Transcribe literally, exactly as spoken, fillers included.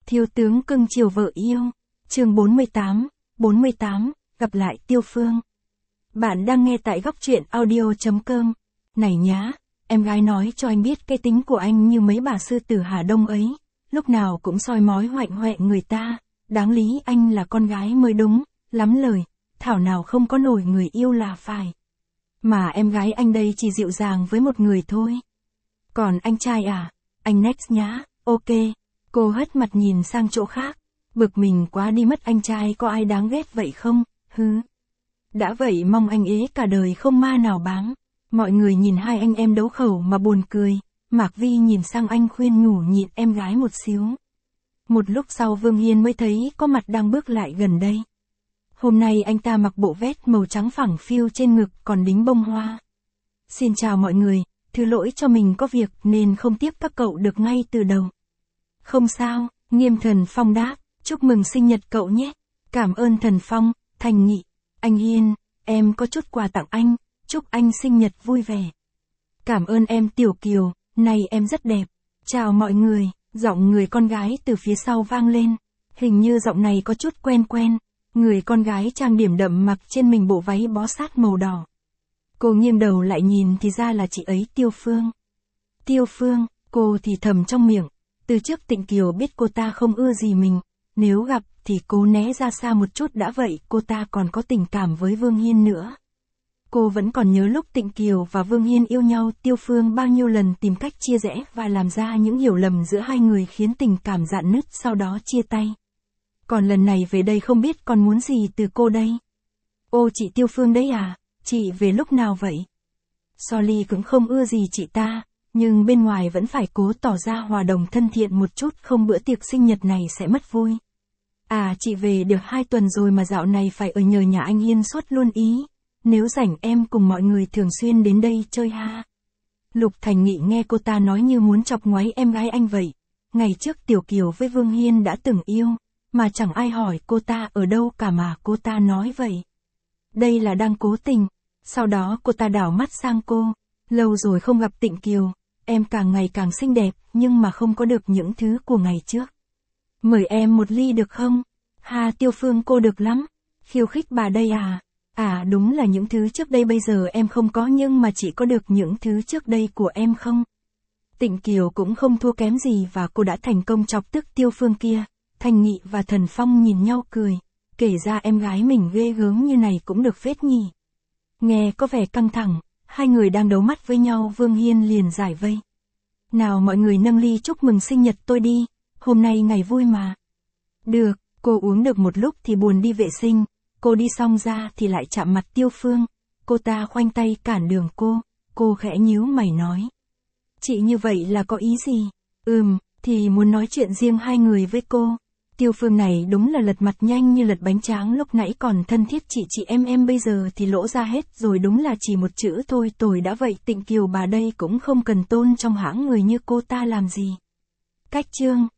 Thiếu tướng cưng chiều vợ yêu. Chương bốn mươi tám, bốn mươi tám, gặp lại Tiêu Phương. Bạn đang nghe tại góc truyện audio chấm com. Này nhá, em gái nói cho anh biết cái tính của anh như mấy bà sư tử Hà Đông ấy, lúc nào cũng soi mói hoạnh hoẹ người ta, đáng lý anh là con gái mới đúng, lắm lời, thảo nào không có nổi người yêu là phải. Mà em gái anh đây chỉ dịu dàng với một người thôi. Còn anh trai à, anh next nhá, ok. Cô hất mặt nhìn sang chỗ khác, bực mình quá đi mất, anh trai có ai đáng ghét vậy không, hứ. Đã vậy mong anh ế cả đời không ma nào bám. Mọi người nhìn hai anh em đấu khẩu mà buồn cười, Mạc Vi nhìn sang anh khuyên nhủ nhịn em gái một xíu. Một lúc sau Vương Hiên mới thấy có mặt đang bước lại gần đây. Hôm nay anh ta mặc bộ vest màu trắng phẳng phiu trên ngực còn đính bông hoa. Xin chào mọi người, thứ lỗi cho mình có việc nên không tiếp các cậu được ngay từ đầu. Không sao, Nghiêm Thần Phong đáp, chúc mừng sinh nhật cậu nhé. Cảm ơn Thần Phong, Thành Nghị. Anh Hiên, em có chút quà tặng anh, chúc anh sinh nhật vui vẻ. Cảm ơn em Tiểu Kiều, này em rất đẹp. Chào mọi người, giọng người con gái từ phía sau vang lên. Hình như giọng này có chút quen quen. Người con gái trang điểm đậm mặc trên mình bộ váy bó sát màu đỏ. Cô nghiêng đầu lại nhìn thì ra là chị ấy Tiêu Phương. Tiêu Phương, cô thì thầm trong miệng. Từ trước Tịnh Kiều biết cô ta không ưa gì mình, nếu gặp thì cố né ra xa một chút đã vậy cô ta còn có tình cảm với Vương Hiên nữa. Cô vẫn còn nhớ lúc Tịnh Kiều và Vương Hiên yêu nhau, Tiêu Phương bao nhiêu lần tìm cách chia rẽ và làm ra những hiểu lầm giữa hai người khiến tình cảm rạn nứt sau đó chia tay. Còn lần này về đây không biết còn muốn gì từ cô đây. Ô chị Tiêu Phương đấy à, chị về lúc nào vậy? Sorry cũng không ưa gì chị ta, nhưng bên ngoài vẫn phải cố tỏ ra hòa đồng thân thiện một chút, không bữa tiệc sinh nhật này sẽ mất vui. À chị về được hai tuần rồi mà dạo này phải ở nhờ nhà anh Hiên suốt luôn ý. Nếu rảnh em cùng mọi người thường xuyên đến đây chơi ha. Lục Thành Nghị nghe cô ta nói như muốn chọc ngoáy em gái anh vậy. Ngày trước Tiểu Kiều với Vương Hiên đã từng yêu, mà chẳng ai hỏi cô ta ở đâu cả mà cô ta nói vậy. Đây là đang cố tình. Sau đó cô ta đảo mắt sang cô. Lâu rồi không gặp Tịnh Kiều, em càng ngày càng xinh đẹp nhưng mà không có được những thứ của ngày trước. Mời em một ly được không? Ha Tiêu Phương cô được lắm. Khiêu khích bà đây à? À đúng là những thứ trước đây bây giờ em không có nhưng mà chỉ có được những thứ trước đây của em không? Tịnh Kiều cũng không thua kém gì và cô đã thành công chọc tức Tiêu Phương kia. Thành Nghị và Thần Phong nhìn nhau cười. Kể ra em gái mình ghê gớm như này cũng được phết nhỉ. Nghe có vẻ căng thẳng, hai người đang đấu mắt với nhau. Vương Hiên liền giải vây. Nào mọi người nâng ly chúc mừng sinh nhật tôi đi, hôm nay ngày vui mà. Được, cô uống được một lúc thì buồn đi vệ sinh, cô đi xong ra thì lại chạm mặt Tiêu Phương. Cô ta khoanh tay cản đường cô, cô khẽ nhíu mày nói. Chị như vậy là có ý gì? Ừm, thì muốn nói chuyện riêng hai người với cô. Tiêu Phương này đúng là lật mặt nhanh như lật bánh tráng, lúc nãy còn thân thiết chị chị em em bây giờ thì lỗ ra hết rồi, đúng là chỉ một chữ thôi tồi đã vậy. Tịnh Kiều bà đây cũng không cần tôn trong hãng người như cô ta làm gì. Cách chương.